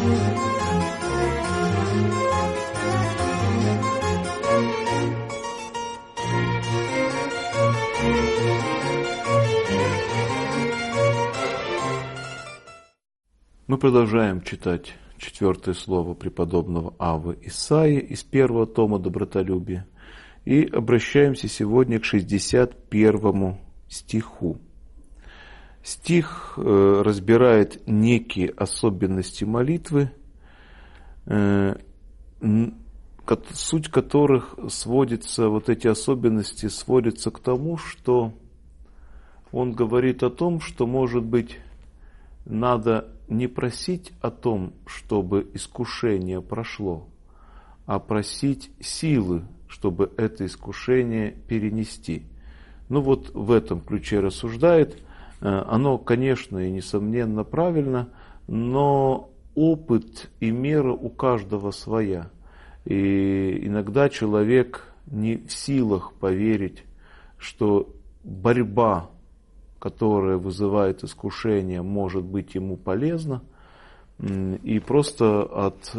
Мы продолжаем читать 4 слово преподобного Аввы Исаии из 1 тома «Добротолюбие» и обращаемся сегодня к 61 стиху. Стих разбирает некие особенности молитвы, суть которых сводится, вот эти особенности сводятся к тому, что он говорит о том, что, может быть, надо не просить о том, чтобы искушение прошло, а просить силы, чтобы это искушение перенести. Ну вот в этом ключе рассуждает. Оно, конечно, и несомненно правильно, но опыт и мера у каждого своя. И иногда человек не в силах поверить, что борьба, которая вызывает искушение, может быть ему полезна, и просто от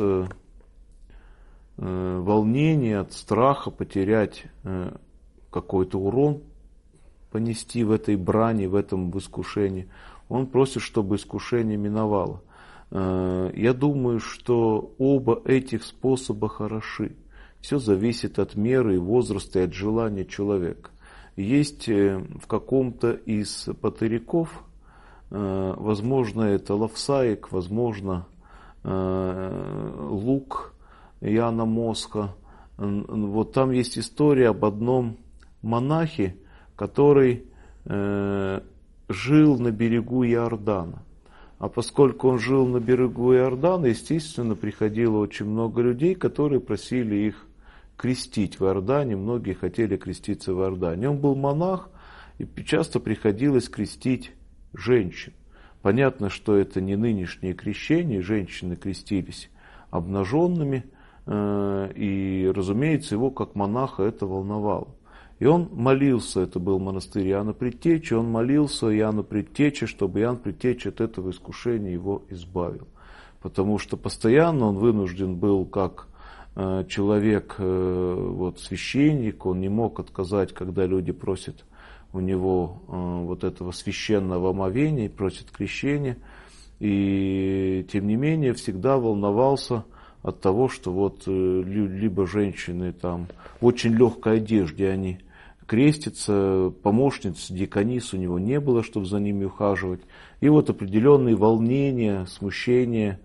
волнения, от страха потерять какой-то урон, понести в этой брани, в этом искушении, он просит, чтобы искушение миновало. Я думаю, что оба этих способа хороши. Все зависит от меры и возраста, и от желания человека. Есть в каком-то из патыриков, возможно, это Лавсаик, возможно, Лук Яна Мосха. Вот там есть история об одном монахе, который жил на берегу Иордана. А поскольку он жил на берегу Иордана, естественно, приходило очень много людей, которые просили их крестить в Иордане. Многие хотели креститься в Иордане. Он был монах, и часто приходилось крестить женщин. Понятно, что это не нынешнее крещение, женщины крестились обнаженными, и, разумеется, его как монаха это волновало. И он молился, это был монастырь Иоанна Предтечи, он молился Иоанну Предтече, чтобы Иоанн Предтеча от этого искушения его избавил. Потому что постоянно он вынужден был, как человек, вот, священник, он не мог отказать, когда люди просят у него вот этого священного омовения, просят крещения. И тем не менее всегда волновался от того, что вот либо женщины там в очень легкой одежде они крестятся, помощниц, диконис у него не было, чтобы за ними ухаживать. И вот определенные волнения, смущения,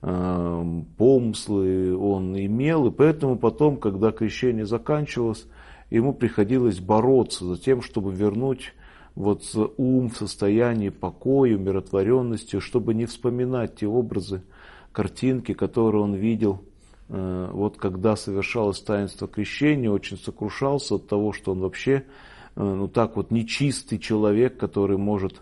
помыслы он имел, и поэтому потом, когда крещение заканчивалось, ему приходилось бороться за тем, чтобы вернуть вот ум в состоянии покоя, умиротворенности, чтобы не вспоминать те образы, картинки, которые он видел, вот когда совершалось таинство крещения, очень сокрушался от того, что он вообще, ну так вот, нечистый человек, который может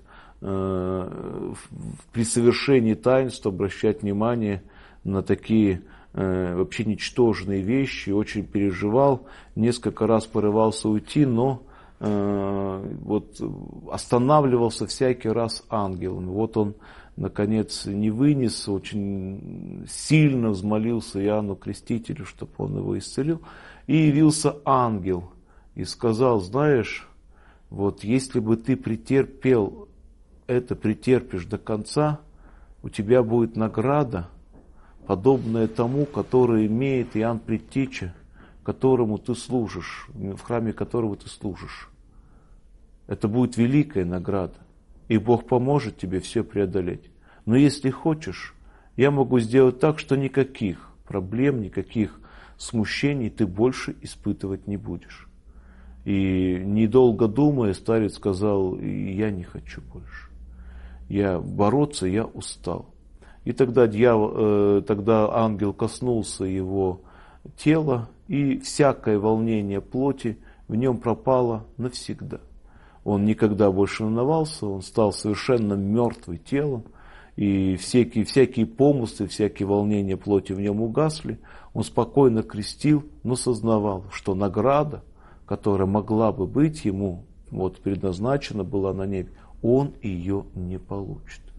при совершении таинства обращать внимание на такие вообще ничтожные вещи, очень переживал, несколько раз порывался уйти, но вот останавливался всякий раз ангелом. Вот он, наконец, не вынес, очень сильно взмолился Иоанну Крестителю, чтобы он его исцелил, и явился ангел и сказал: знаешь, вот если бы ты претерпел это, претерпишь до конца, у тебя будет награда, подобная тому, который имеет Иоанн Предтеча, которому ты служишь, в храме которого ты служишь. Это будет великая награда, и Бог поможет тебе все преодолеть. Но если хочешь, я могу сделать так, что никаких проблем, никаких смущений ты больше испытывать не будешь. И недолго думая, старец сказал: я не хочу больше. Я бороться, я устал. И тогда ангел коснулся его тела, и всякое волнение плоти в нем пропало навсегда. Он никогда больше не волновался, он стал совершенно мертвым телом, и всякие помыслы, всякие волнения плоти в нем угасли. Он спокойно крестил, но сознавал, что награда, которая могла бы быть ему, вот предназначена была на небе, он ее не получит.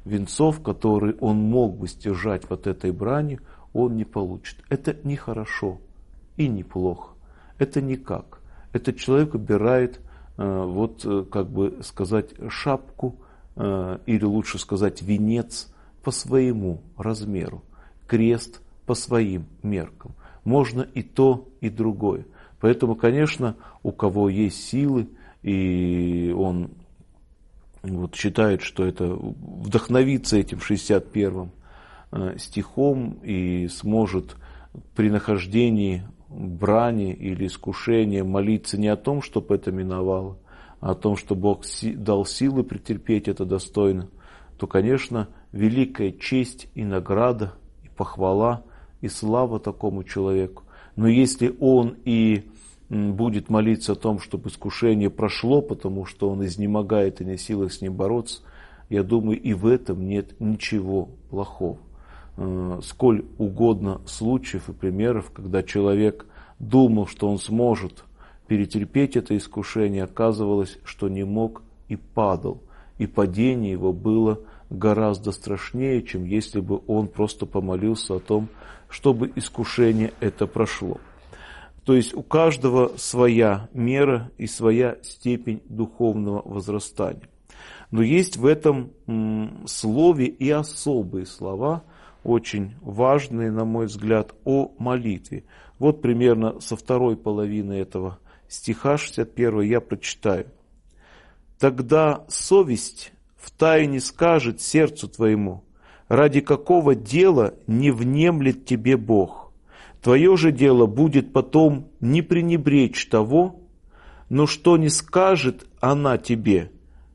венцов, которые он мог бы стяжать вот этой брани, он не получит. Это не хорошо и не плохо. Это никак. Этот человек убирает, как бы сказать, шапку, или лучше сказать, венец по своему размеру, крест по своим меркам. Можно и то, и другое. Поэтому, конечно, у кого есть силы, и он считает, что это вдохновится этим 61-м стихом и сможет при нахождении брани или искушения молиться не о том, чтобы это миновало, а о том, что Бог дал силы претерпеть это достойно, то, конечно, великая честь и награда, и похвала, и слава такому человеку. Но если он и будет молиться о том, чтобы искушение прошло, потому что он изнемогает и не в силах с ним бороться, я думаю, и в этом нет ничего плохого. Сколь угодно случаев и примеров, когда человек думал, что он сможет перетерпеть это искушение, оказывалось, что не мог и падал. И падение его было гораздо страшнее, чем если бы он просто помолился о том, чтобы искушение это прошло. То есть у каждого своя мера и своя степень духовного возрастания. Но есть в этом слове и особые слова, очень важные, на мой взгляд, о молитве. Вот примерно со второй половины этого стиха 61 я прочитаю. «Тогда совесть втайне скажет сердцу твоему, ради какого дела не внемлет тебе Бог. Твое же дело будет потом не пренебречь того, но что не скажет она тебе,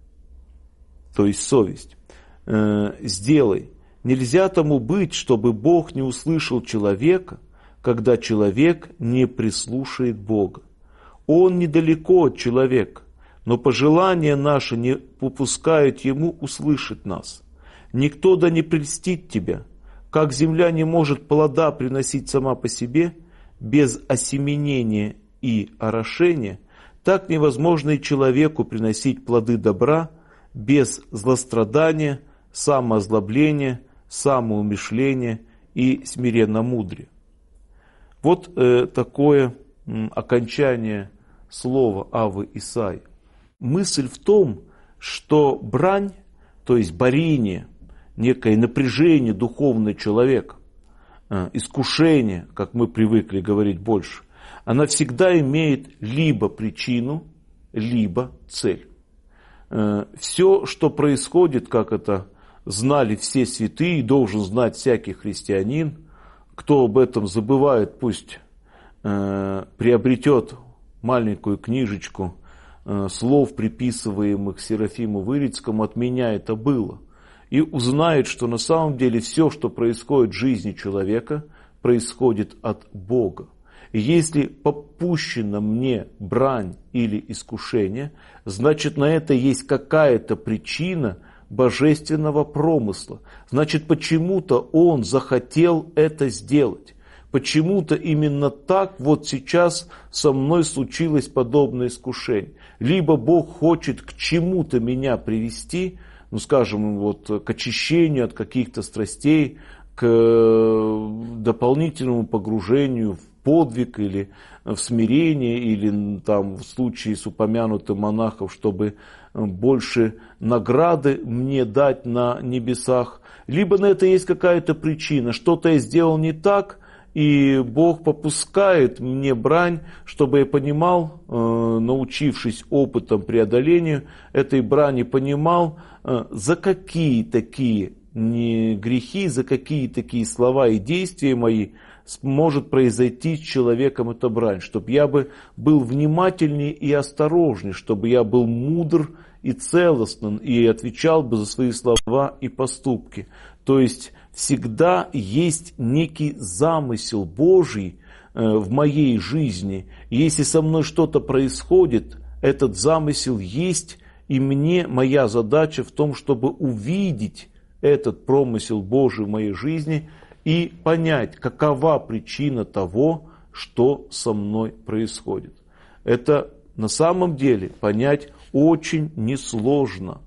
то есть совесть, сделай. Нельзя тому быть, чтобы Бог не услышал человека, когда человек не прислушает Бога. Он недалеко от человека, но пожелания наши не попускают ему услышать нас. Никто да не прельстит тебя. Как земля не может плода приносить сама по себе, без осеменения и орошения, так невозможно и человеку приносить плоды добра без злострадания, самоозлобления, самоумышления и смиренномудрия». Вот такое окончание слова Аввы Исаии. Мысль в том, что брань, то есть борение, некое напряжение духовного человека, искушение, как мы привыкли говорить больше, она всегда имеет либо причину, либо цель. Все, что происходит, как это знали все святые, должен знать всякий христианин. Кто об этом забывает, пусть приобретет маленькую книжечку слов, приписываемых Серафиму Вырицкому, от меня это было. И узнает, что на самом деле все, что происходит в жизни человека, происходит от Бога. И если попущена мне брань или искушение, значит, на это есть какая-то причина божественного промысла. Значит, почему-то он захотел это сделать. Почему-то именно так вот сейчас со мной случилось подобное искушение. Либо Бог хочет к чему-то меня привести, скажем, к очищению от каких-то страстей, к дополнительному погружению в подвиг или в смирение, или там в случае с упомянутым монахом, чтобы больше награды мне дать на небесах. Либо на это есть какая-то причина, что-то я сделал не так, и Бог попускает мне брань, чтобы я понимал, научившись опытом преодолению этой брани, понимал, за какие такие грехи, за какие такие слова и действия мои может произойти с человеком эта брань, чтобы я бы был внимательнее и осторожнее, чтобы я был мудр и целостен и отвечал бы за свои слова и поступки. То есть всегда есть некий замысел Божий в моей жизни. И если со мной что-то происходит, этот замысел есть, и моя задача в том, чтобы увидеть этот промысел Божий в моей жизни и понять, какова причина того, что со мной происходит. Это на самом деле понять очень несложно.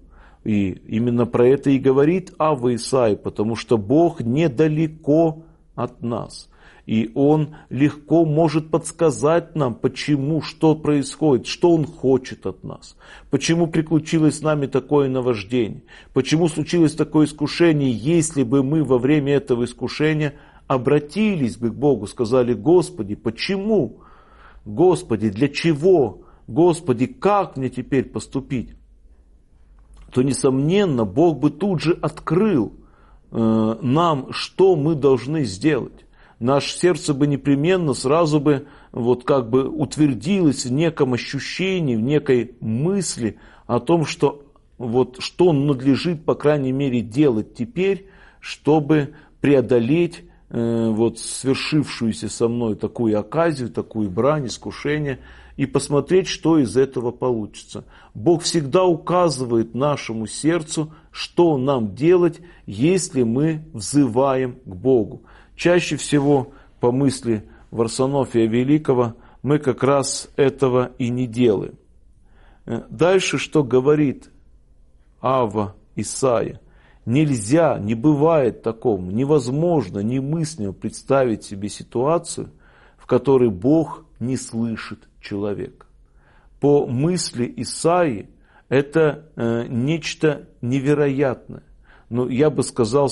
И именно про это и говорит Авва Исаия, потому что Бог недалеко от нас. И Он легко может подсказать нам, почему, что происходит, что Он хочет от нас. Почему приключилось с нами такое наваждение. Почему случилось такое искушение, если бы мы во время этого искушения обратились бы к Богу, сказали: Господи, почему? Господи, для чего? Господи, как мне теперь поступить? То, несомненно, Бог бы тут же открыл нам, что мы должны сделать. Наше сердце бы непременно сразу бы утвердилось в неком ощущении, в некой мысли о том, что что надлежит, по крайней мере, делать теперь, чтобы преодолеть свершившуюся со мной такую оказию, такую брань, искушение, и посмотреть, что из этого получится. Бог всегда указывает нашему сердцу, что нам делать, если мы взываем к Богу. Чаще всего, по мысли Варсонофия Великого, мы как раз этого и не делаем. Дальше, что говорит Авва Исаия. Нельзя, не бывает такому, невозможно, немыслимо представить себе ситуацию, в которой Бог не слышит человека. По мысли Исаии это нечто невероятное. Я бы сказал,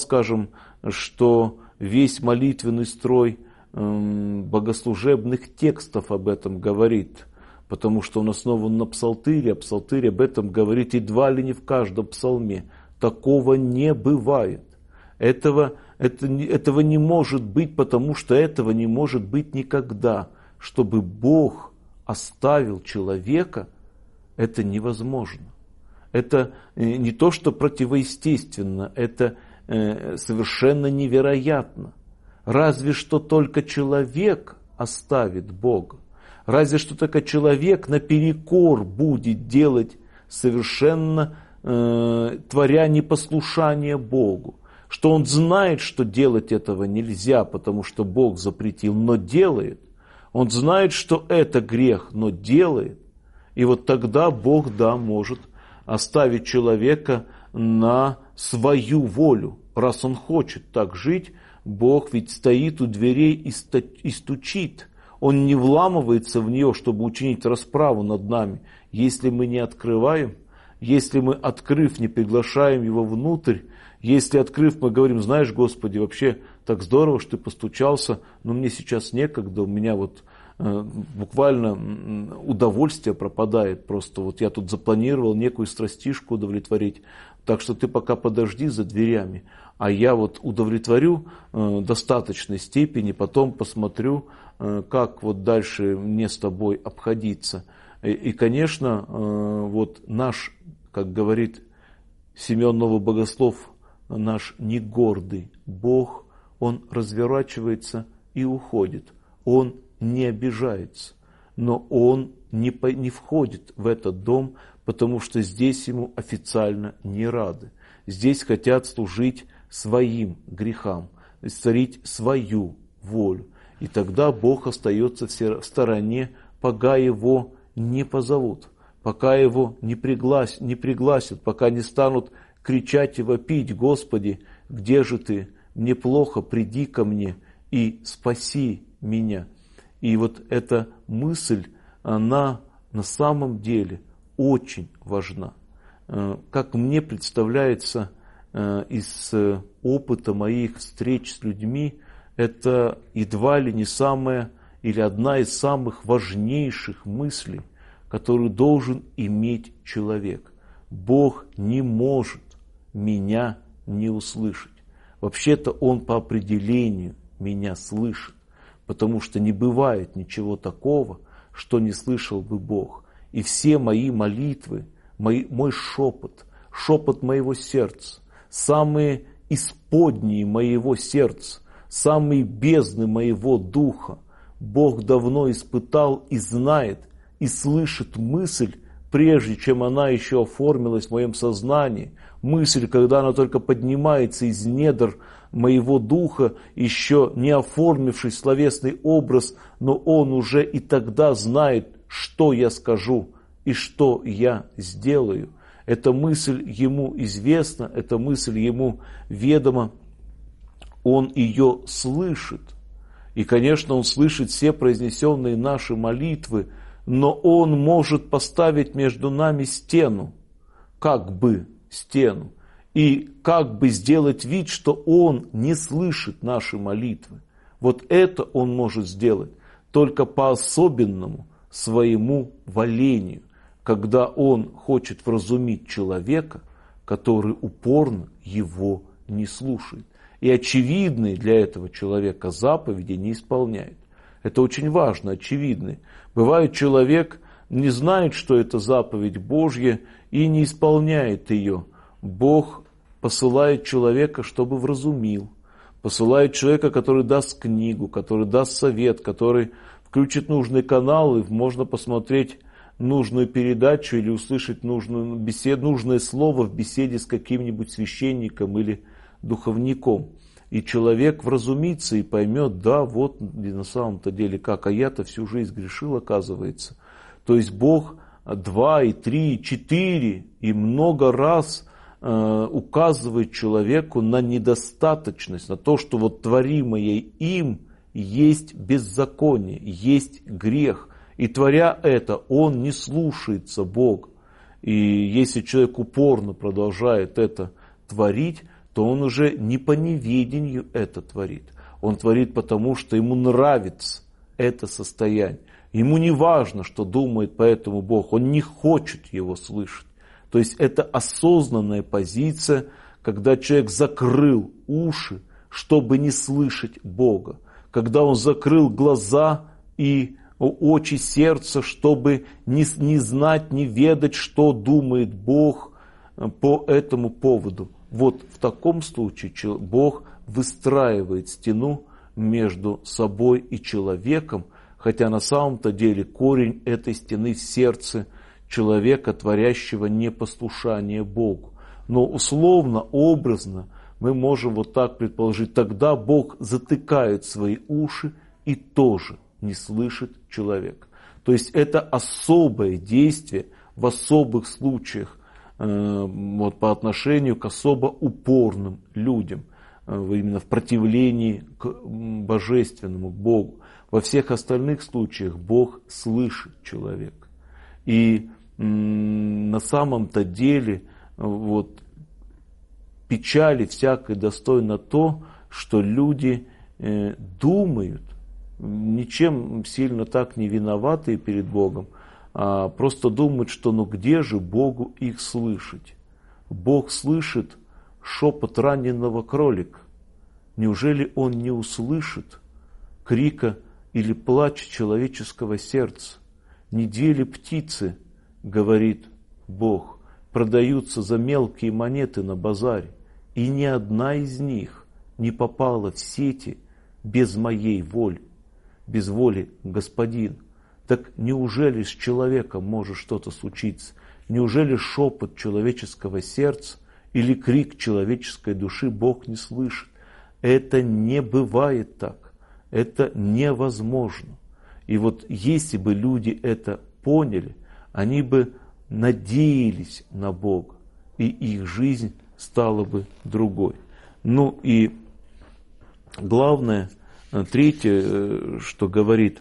что весь молитвенный строй богослужебных текстов об этом говорит, потому что он основан на псалтыре, а псалтырь об этом говорит едва ли не в каждом псалме. Такого не бывает. Этого не может быть, потому что этого не может быть никогда. Чтобы Бог оставил человека, это невозможно. Это не то, что противоестественно, это совершенно невероятно. Разве что только человек оставит Бога. Разве что только человек наперекор будет делать совершенно, творя непослушание Богу. Что он знает, что делать этого нельзя, потому что Бог запретил, но делает. Он знает, что это грех, но делает. И тогда Бог, может оставить человека на свою волю. Раз он хочет так жить, Бог ведь стоит у дверей и стучит. Он не вламывается в нее, чтобы учинить расправу над нами. Если мы не открываем, если мы, открыв, не приглашаем его внутрь, если, открыв, мы говорим: знаешь, Господи, вообще так здорово, что ты постучался, но мне сейчас некогда, у меня буквально удовольствие пропадает, просто я тут запланировал некую страстишку удовлетворить, так что ты пока подожди за дверями, а я удовлетворю в достаточной степени, потом посмотрю, как дальше мне с тобой обходиться. И конечно, наш, как говорит Семен Новый Богослов, наш негордый Бог, Он разворачивается и уходит. Он не обижается, но Он не входит в этот дом, потому что здесь Ему официально не рады. Здесь хотят служить своим грехам, творить свою волю. И тогда Бог остается в стороне, пока Его не позовут, пока Его не пригласят, пока не станут кричать и вопить: Господи, где же Ты? Мне плохо, приди ко мне и спаси меня. И эта мысль, она на самом деле очень важна. Как мне представляется из опыта моих встреч с людьми, это едва ли не самая или одна из самых важнейших мыслей, которую должен иметь человек. Бог не может меня не услышать. Вообще-то Он по определению меня слышит, потому что не бывает ничего такого, что не слышал бы Бог. И все мои молитвы, мой шепот, шепот моего сердца, самые исподние моего сердца, самые бездны моего духа, Бог давно испытал и знает, и слышит мысль, прежде чем она еще оформилась в моем сознании. Мысль, когда она только поднимается из недр моего духа, еще не оформивший словесный образ, но Он уже и тогда знает, что я скажу и что я сделаю. эта мысль ему известна, эта мысль ему ведома, он ее слышит. И, конечно, он слышит все произнесенные наши молитвы, но он может поставить между нами стену, как бы стену, и как бы сделать вид, что он не слышит наши молитвы. Вот это он может сделать только по особенному своему волению, когда он хочет вразумить человека, который упорно его не слушает. И очевидные для этого человека заповеди не исполняет. Это очень важно, очевидные. Бывает, человек не знает, что это заповедь Божья, и не исполняет ее. Бог посылает человека, чтобы вразумил. Посылает человека, который даст книгу, который даст совет, который включит нужный канал, и можно посмотреть нужную передачу или услышать нужную беседу, нужное слово в беседе с каким-нибудь священником или духовником. И человек вразумится и поймет, да, вот на самом-то деле как, а я-то всю жизнь грешил, оказывается. То есть Бог 2, и 3, и 4 и много раз указывает человеку на недостаточность, на то, что вот творимое им есть беззаконие, есть грех. И творя это, он не слушается Бога. И если человек упорно продолжает это творить, то он уже не по неведению это творит. Он творит потому, что ему нравится это состояние. Ему не важно, что думает по этому Бог. Он не хочет его слышать. То есть это осознанная позиция, когда человек закрыл уши, чтобы не слышать Бога. Когда он закрыл глаза и очи сердца, чтобы не знать, не ведать, что думает Бог по этому поводу. Вот в таком случае Бог выстраивает стену между собой и человеком, хотя на самом-то деле корень этой стены в сердце человека, творящего непослушание Богу. Но условно, образно мы можем вот так предположить, тогда Бог затыкает свои уши и тоже не слышит человека. То есть это особое действие в особых случаях, вот по отношению к особо упорным людям, именно в противлении к божественному, к Богу. Во всех остальных случаях Бог слышит человека. И на самом-то деле вот, печали всякой достойно то, что люди думают, ничем сильно так не виноватые перед Богом, а просто думают, что ну где же Богу их слышать? Бог слышит шепот раненого кролика. Неужели Он не услышит крика или плача человеческого сердца? Не две ли птицы, говорит Бог, продаются за мелкие монеты на базаре, и ни одна из них не попала в сети без моей воли, без воли Господина. Так неужели с человеком может что-то случиться? Неужели шепот человеческого сердца или крик человеческой души Бог не слышит? Это не бывает так. Это невозможно. И вот если бы люди это поняли, они бы надеялись на Бога, и их жизнь стала бы другой. Ну и главное, третье, что говорит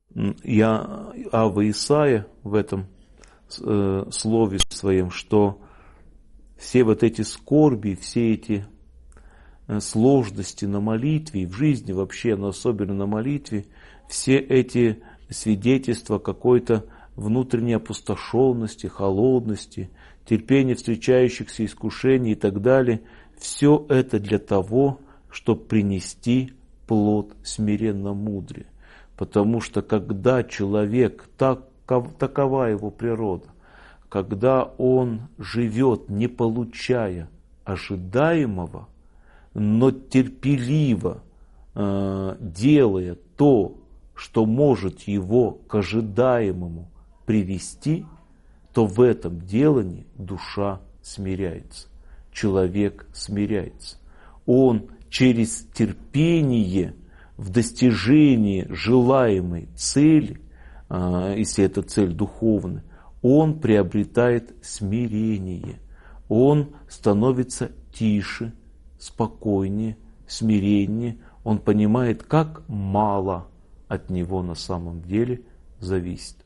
Ава Исаия в этом слове своем, что все вот эти скорби, все эти сложности на молитве, и в жизни вообще, но особенно на молитве, все эти свидетельства какой-то внутренней опустошенности, холодности, терпения встречающихся искушений и так далее, все это для того, чтобы принести плод смиренно-мудрия. Потому что когда человек, такова его природа, когда он живет, не получая ожидаемого, но терпеливо делая то, что может его к ожидаемому привести, то в этом делании душа смиряется, человек смиряется. Он через терпение в достижении желаемой цели, если это цель духовная, он приобретает смирение, он становится тише, спокойнее, смиреннее, он понимает, как мало от него на самом деле зависит.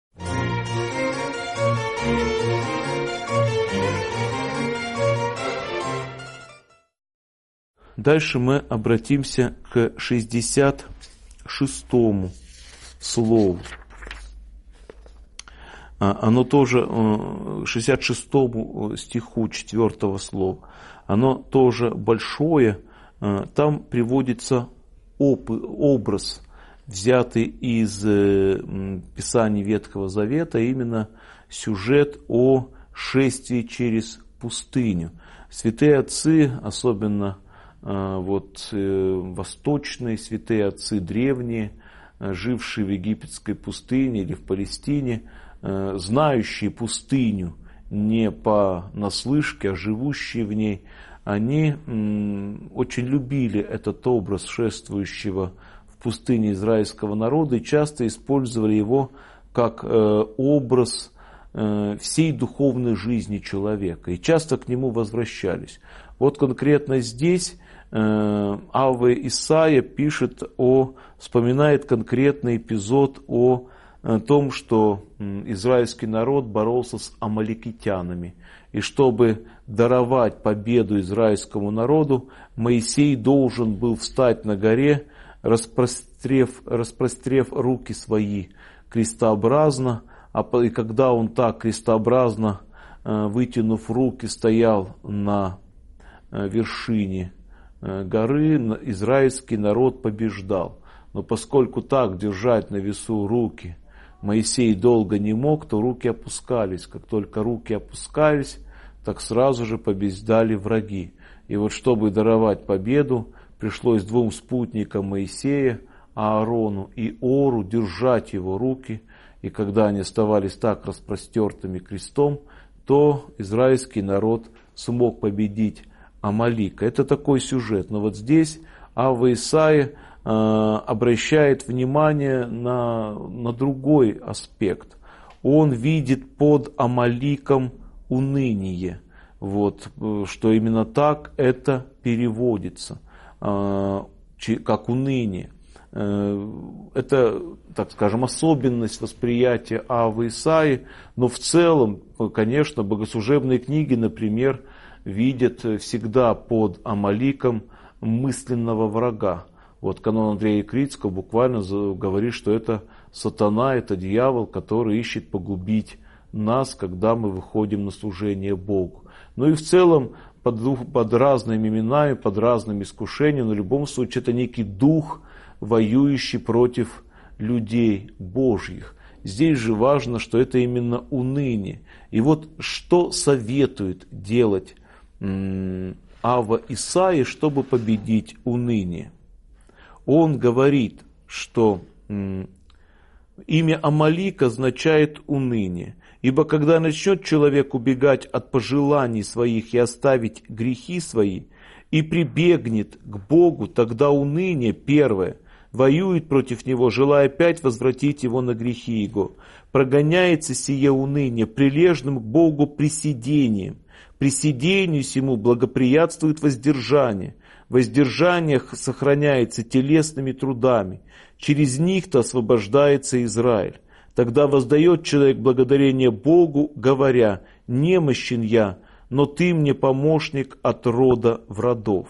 Дальше мы обратимся к 66-му слову. Оно тоже, 66-му стиху 4-го слова, оно тоже большое. Там приводится образ, взятый из Писаний Ветхого Завета, именно сюжет о шествии через пустыню. Святые отцы, особенно восточные святые отцы, древние, жившие в египетской пустыне или в Палестине, знающие пустыню не понаслышке, а живущие в ней, они очень любили этот образ шествующего в пустыне израильского народа и часто использовали его как образ всей духовной жизни человека. И часто к нему возвращались. Вот конкретно здесь Авва Исаия вспоминает конкретный эпизод о том, что израильский народ боролся с амаликитянами. И чтобы даровать победу израильскому народу, Моисей должен был встать на горе, распрострев руки свои крестообразно, и когда он так крестообразно, вытянув руки, стоял на вершине горы, израильский народ побеждал. Но поскольку так держать на весу руки Моисей долго не мог, то руки опускались. Как только руки опускались, так сразу же побеждали враги. И вот чтобы даровать победу, пришлось двум спутникам Моисея, Аарону и Ору, держать его руки. И когда они оставались так распростертыми крестом, то израильский народ смог победить Амалика. Это такой сюжет. Но вот здесь Авва Исаия обращает внимание на другой аспект. Он видит под Амаликом уныние. Что именно так это переводится, как уныние. Это, так скажем, особенность восприятия Аввы Исаии, но в целом, конечно, богослужебные книги, например, видят всегда под Амаликом мысленного врага. Канон Андрея Критского буквально говорит, что это сатана, это дьявол, который ищет погубить нас, когда мы выходим на служение Богу. Ну и в целом под разными именами, под разными искушениями, но в любом случае это некий дух, воюющий против людей Божьих. Здесь же важно, что это именно уныние. И вот что советует делать Авва Исаия, чтобы победить уныние? Он говорит, что имя Амалик означает уныние. Ибо когда начнет человек убегать от пожеланий своих и оставить грехи свои, и прибегнет к Богу, тогда уныние первое воюет против него, желая опять возвратить его на грехи его. Прогоняется сие уныние прилежным к Богу присидением. Присидению сему благоприятствует воздержание. Воздержание сохраняется телесными трудами. Через них-то освобождается Израиль. Тогда воздает человек благодарение Богу, говоря: «Немощен я, но ты мне помощник от рода в родов».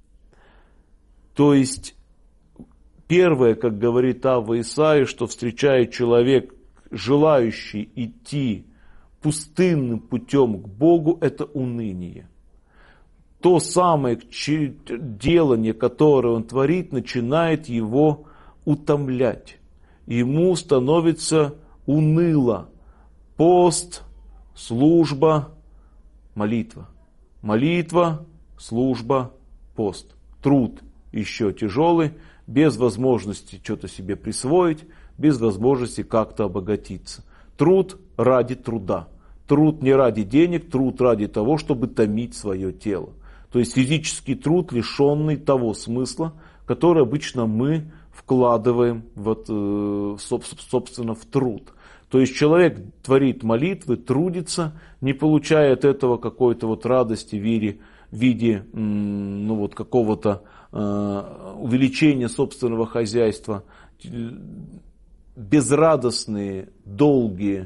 То есть, первое, как говорит Авва Исаия, что встречает человек, желающий идти пустынным путем к Богу, это уныние. То самое делание, которое он творит, начинает его утомлять. Ему становится уныло. Пост, служба, молитва. Молитва, служба, пост. Труд еще тяжелый, без возможности что-то себе присвоить, без возможности как-то обогатиться. Труд ради труда. Труд не ради денег, труд ради того, чтобы томить свое тело. То есть физический труд, лишенный того смысла, который обычно мы вкладываем собственно в труд. То есть человек творит молитвы, трудится, не получая от этого какой-то вот радости в виде ну, вот какого-то увеличения собственного хозяйства, безрадостные, долгие,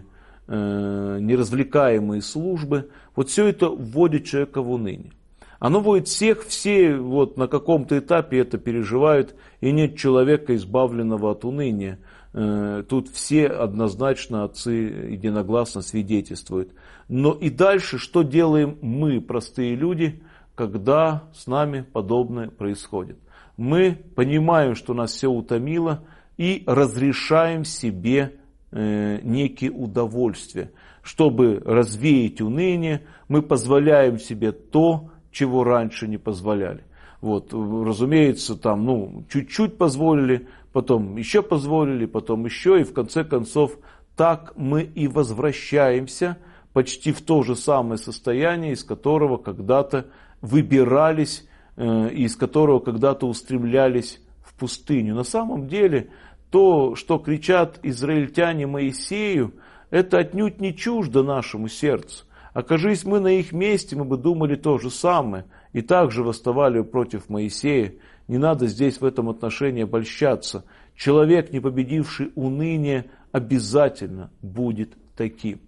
неразвлекаемые службы, вот все это вводит человека в уныние. Оно вводит всех, все вот на каком-то этапе это переживают, и нет человека, избавленного от уныния. Тут все однозначно отцы единогласно свидетельствуют. Но и дальше, что делаем мы, простые люди, когда с нами подобное происходит? Мы понимаем, что нас все утомило, и разрешаем себе некие удовольствия. Чтобы развеять уныние, мы позволяем себе то, чего раньше не позволяли. Вот, разумеется, там, чуть-чуть позволили, потом еще позволили, потом еще, и в конце концов так мы и возвращаемся почти в то же самое состояние, из которого когда-то выбирались, из которого когда-то устремлялись в пустыню. На самом деле, то, что кричат израильтяне Моисею, это отнюдь не чуждо нашему сердцу. Окажись мы на их месте, мы бы думали то же самое, и также восставали против Моисея. Не надо здесь в этом отношении обольщаться. Человек, не победивший уныние, обязательно будет таким.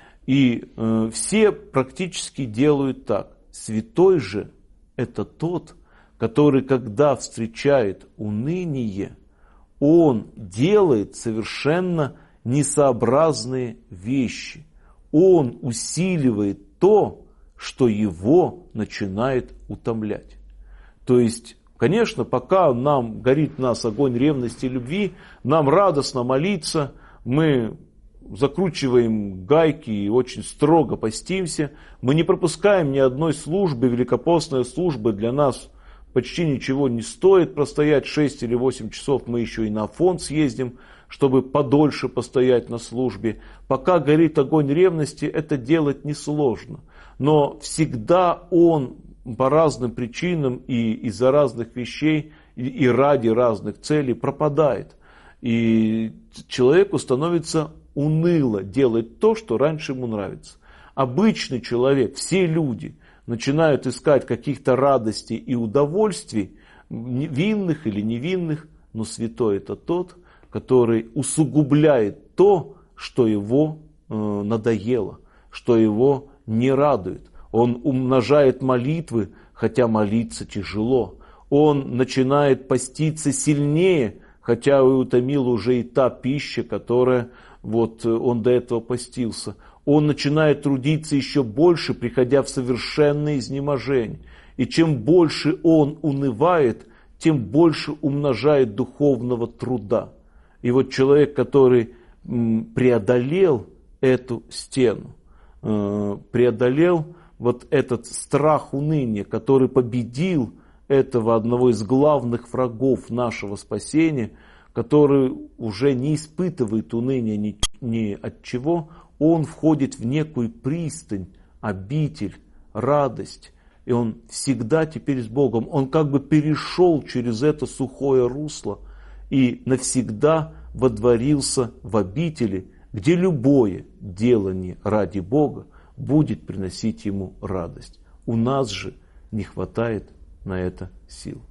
И все практически делают так. Святой же это тот, который, когда встречает уныние, он делает совершенно несообразные вещи. Он усиливает то, что его начинает утомлять. То есть, конечно, пока горит в нас огонь ревности и любви, нам радостно молиться, мы закручиваем гайки и очень строго постимся, мы не пропускаем ни одной службы, великопостная служба для нас почти ничего не стоит, простоять 6 или 8 часов мы еще и на Афон съездим, чтобы подольше постоять на службе. Пока горит огонь ревности, это делать несложно. Но всегда он по разным причинам и из-за разных вещей, и ради разных целей пропадает. И человеку становится уныло делать то, что раньше ему нравится. Обычный человек, все люди начинают искать каких-то радостей и удовольствий, винных или невинных, но святой это тот, который усугубляет то, что его надоело, что его не радует. Он умножает молитвы, хотя молиться тяжело. Он начинает поститься сильнее, хотя и утомила уже и та пища, которая он до этого постился. Он начинает трудиться еще больше, приходя в совершенное изнеможение. И чем больше он унывает, тем больше умножает духовного труда. И вот человек, который преодолел эту стену, преодолел вот этот страх уныния, который победил этого одного из главных врагов нашего спасения, который уже не испытывает уныния ни от чего, он входит в некую пристань, обитель, радость. И он всегда теперь с Богом. Он как бы перешел через это сухое русло и навсегда водворился в обители, где любое делание ради Бога будет приносить ему радость. У нас же не хватает на это сил.